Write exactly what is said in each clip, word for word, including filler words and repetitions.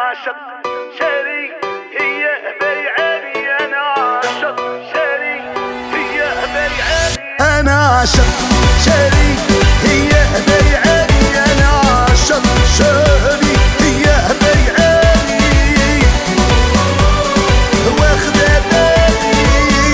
عاشق شاري هي بيعاني، انا عاشق شاري هي بيعاني، انا عاشق شاري هي بيعاني، انا عاشق شاري هي بيعاني، واخدة بالي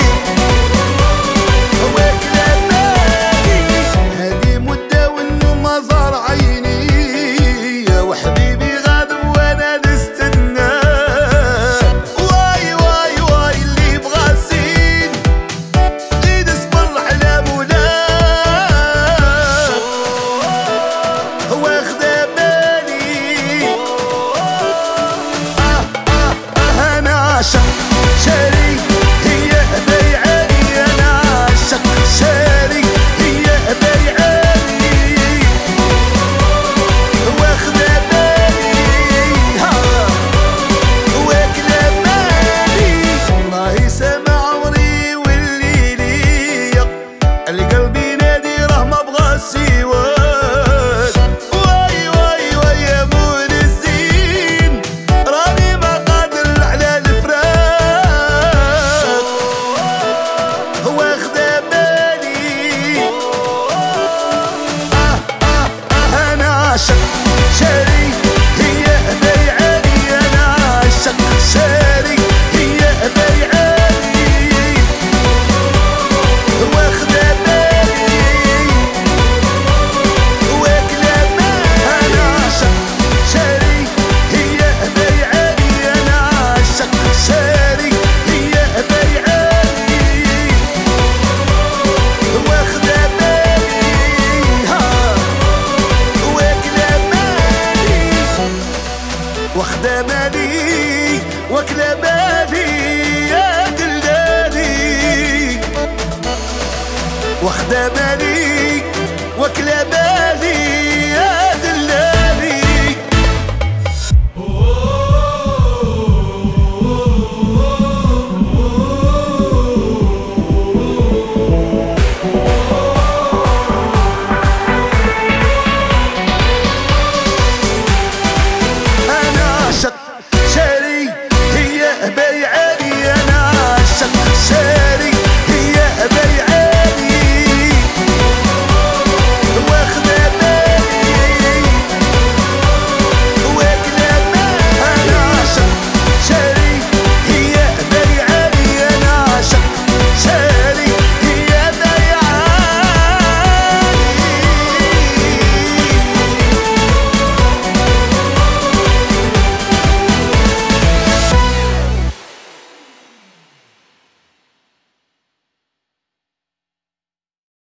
واكلة بالي، هادي مدة وانه ما زار عيني، وحبيبي غادر وانا نستنى، واي واي واي اللي بغا الزين زيد اصبر على مولاه، واخدة بالي آه آه آه انا عاشق شاري هي بيعاني، انا عاشق شاري هي بيعاني، واخدة بالي ها واكلة بالي، والله سامع عمري واللي ليا القلب ينادي راه ما بغا سواك، واي واي واي يا مول الزين راني ما قادر على الفراق، واخدة بالي آه آه آه انا عاشق شاري هي بيعاني، انا عاشق شاري هي بيعاني، واخدة بالي واكلة بالي، انا عاشق شاري هي بيعاني، انا عاشق شاري هي بيعاني، واخدة بالي ها واكلة بالي، واخدة بالي واكلة بالي يا دلالي، واخدة بالي واكلة بالي